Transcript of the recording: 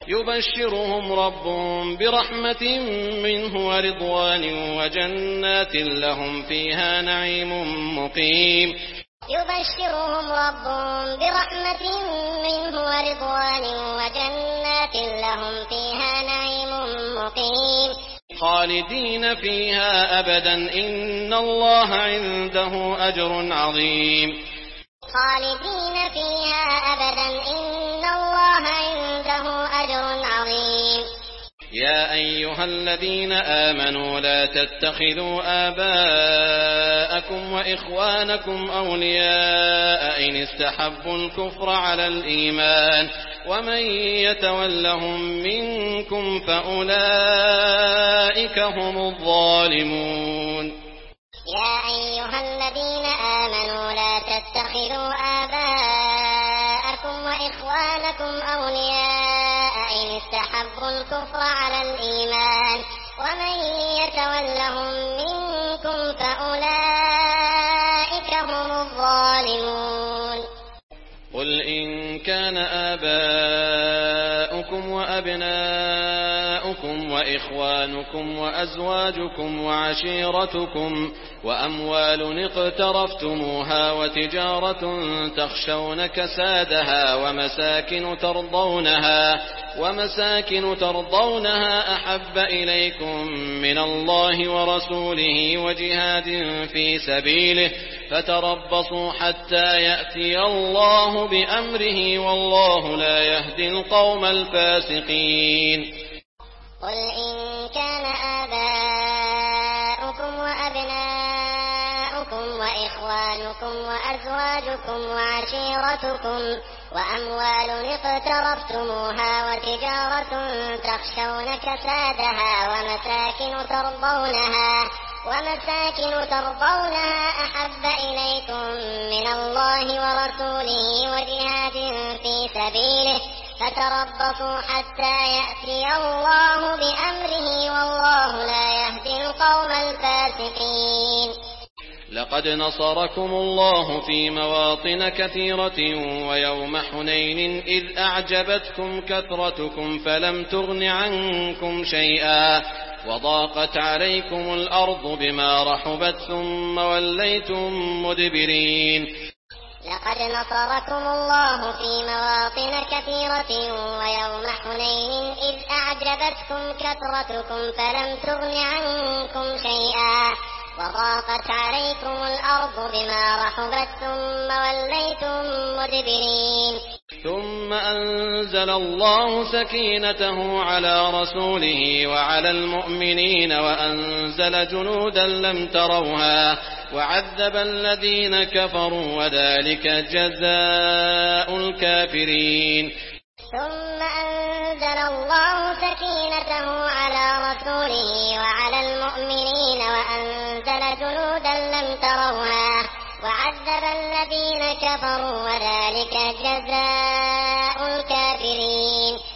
يبشرهم ربهم برحمة منه ورضوان وجنات لهم فيها نعيم مقيم. يبشرهم ربهم برحمة منه ورضوان وجنات لهم فيها نعيم مقيم. خالدين فيها أبدا إن الله عنده أجر عظيم. خالدين فيها أبدا إن الله عنده أجر عظيم. يا أيها الذين آمنوا لا تتخذوا آباءكم وإخوانكم أولياء إن استحبوا الكفر على الإيمان ومن يتولهم منكم فأولئك هم الظالمون. يا أيها الذين آمنوا لا تتخذوا آباءكم وإخوانكم أولياء إن استحبوا الكفر على الإيمان ومن يتولهم منكم فأولئك هم الظالمون. قل إن كان آباؤكم وأبناؤكم وإخوانكم وأزواجكم وعشيرتكم وأموال اقترفتموها وتجارة تخشون كسادها ومساكن ترضونها أحب إليكم من الله ورسوله وجهاد في سبيله فتربصوا حتى يأتي الله بأمره والله لا يهدي القوم الفاسقين. قل إن كان آباؤكم وأبناؤكم وإخوانكم وأزواجكم وعشيرتكم وأموال اقترفتموها وتجارة تخشون كسادها ومساكن ترضونها أحب إليكم من الله ورسوله وجهاد في سبيله فتربصوا حتى يأتي الله بأمره والله لا يهدي القوم الفاسقين. لقد نصركم الله في مواطن كثيرة ويوم حنين إذ أعجبتكم كثرتكم فلم تغن عنكم شيئا وضاقت عليكم الأرض بما رحبت ثم وليتم مدبرين. لقد نصركم الله في مواطن كثيرة ويوم حنين إذ أعجبتكم كثرتكم فلم تغن عنكم شيئا وضاقت عليكم الأرض بما رحبت ثم وليتم مدبرين. ثم أنزل الله سكينته على رسوله وعلى المؤمنين وأنزل جنودا لم تروها وعذب الذين كفروا وذلك جزاء الكافرين. ثم أنزل الله سكينته على رسوله وعلى المؤمنين وأنزل جنودا لم تروها وعذب الذين كفروا وذلك جزاء الكافرين.